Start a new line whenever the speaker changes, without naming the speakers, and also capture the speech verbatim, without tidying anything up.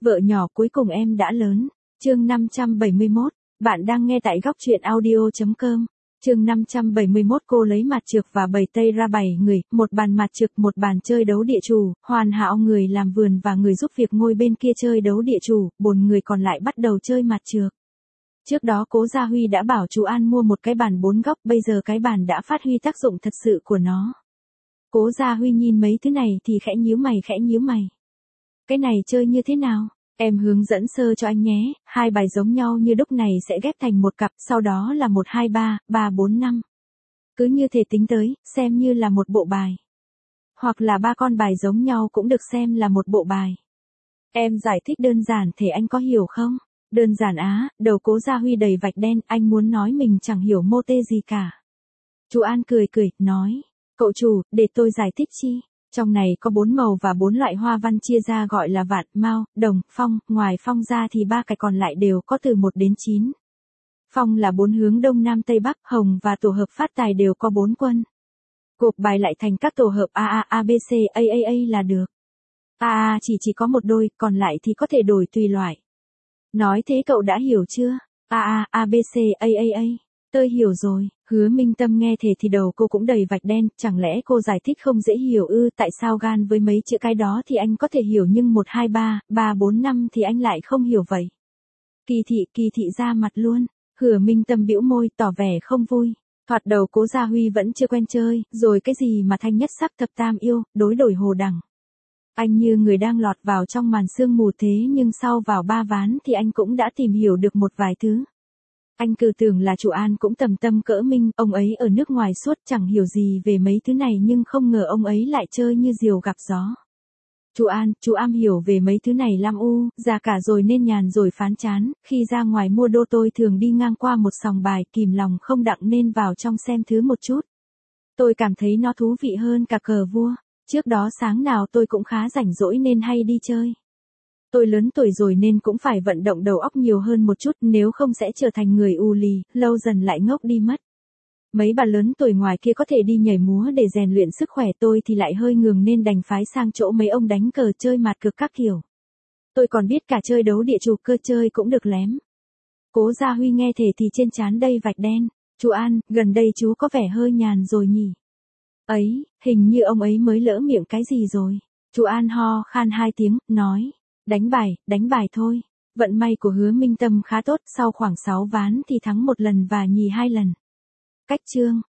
Vợ nhỏ cuối cùng em đã lớn. Chương năm trăm bảy mươi mốt. Bạn đang nghe tại góc truyện audio chấm com. Chương năm trăm bảy mươi mốt. Cô lấy mặt trược và bày tây ra bảy người, một bàn mặt trược, một bàn chơi đấu địa chủ, hoàn hảo người làm vườn và người giúp việc ngồi bên kia chơi đấu địa chủ, bốn người còn lại bắt đầu chơi mặt trược. Trước đó Cố Gia Huy đã bảo chú An mua một cái bàn bốn góc, bây giờ cái bàn đã phát huy tác dụng thật sự của nó. Cố Gia Huy nhìn mấy thứ này thì khẽ nhíu mày khẽ nhíu mày. Cái này chơi như thế nào? Em hướng dẫn sơ cho anh nhé, hai bài giống nhau như đúc này sẽ ghép thành một cặp, sau đó là một hai ba, ba bốn năm. Cứ như thể tính tới, xem như là một bộ bài. Hoặc là ba con bài giống nhau cũng được xem là một bộ bài. Em giải thích đơn giản thế anh có hiểu không? Đơn giản á, đầu Cố Gia Huy đầy vạch đen, anh muốn nói mình chẳng hiểu mô tê gì cả. Chú An cười cười, nói, cậu chủ, để tôi giải thích chi. Trong này có bốn màu và bốn loại hoa văn chia ra gọi là vạn, mao, đồng, phong, ngoài phong ra thì ba cái còn lại đều có từ một đến chín. Phong là bốn hướng đông nam tây bắc, hồng và tổ hợp phát tài đều có bốn quân. Gộp bài lại thành các tổ hợp a a a b c a a a là được. a a chỉ chỉ có một đôi, còn lại thì có thể đổi tùy loại. Nói thế cậu đã hiểu chưa? a a a b c a a a. Tôi hiểu rồi. Hứa Minh Tâm nghe thế thì đầu cô cũng đầy vạch đen, chẳng lẽ cô giải thích không dễ hiểu ư? Tại sao gan với mấy chữ cái đó thì anh có thể hiểu nhưng một hai ba, ba bốn năm thì anh lại không hiểu vậy? Kỳ thị, kỳ thị ra mặt luôn. Hứa Minh Tâm bĩu môi tỏ vẻ không vui. Thoạt đầu Cố Gia Huy vẫn chưa quen chơi, rồi cái gì mà thanh nhất sắc thập tam yêu, đối đổi hồ đẳng. Anh như người đang lọt vào trong màn sương mù thế nhưng sau vào ba ván thì anh cũng đã tìm hiểu được một vài thứ. Anh cứ tưởng là chủ An cũng tầm tâm cỡ mình, ông ấy ở nước ngoài suốt chẳng hiểu gì về mấy thứ này nhưng không ngờ ông ấy lại chơi như diều gặp gió. Chú An, chú am hiểu về mấy thứ này lắm u, già cả rồi nên nhàn rồi phán chán, khi ra ngoài mua đô tôi thường đi ngang qua một sòng bài kìm lòng không đặng nên vào trong xem thứ một chút. Tôi cảm thấy nó thú vị hơn cả cờ vua, trước đó sáng nào tôi cũng khá rảnh rỗi nên hay đi chơi. Tôi lớn tuổi rồi nên cũng phải vận động đầu óc nhiều hơn một chút nếu không sẽ trở thành người u lì, lâu dần lại ngốc đi mất. Mấy bà lớn tuổi ngoài kia có thể đi nhảy múa để rèn luyện sức khỏe, tôi thì lại hơi ngường nên đành phái sang chỗ mấy ông đánh cờ chơi mạt cược các kiểu. Tôi còn biết cả chơi đấu địa chủ cơ chơi cũng được lém. Cố Gia Huy nghe thế thì trên trán đầy vạch đen. Chú An, gần đây chú có vẻ hơi nhàn rồi nhỉ? Ấy, hình như ông ấy mới lỡ miệng cái gì rồi. Chú An ho khan hai tiếng, nói. Đánh bài, đánh bài thôi. Vận may của Hứa Minh Tâm khá tốt, sau khoảng sáu ván thì thắng một lần và nhì hai lần. Cách chương,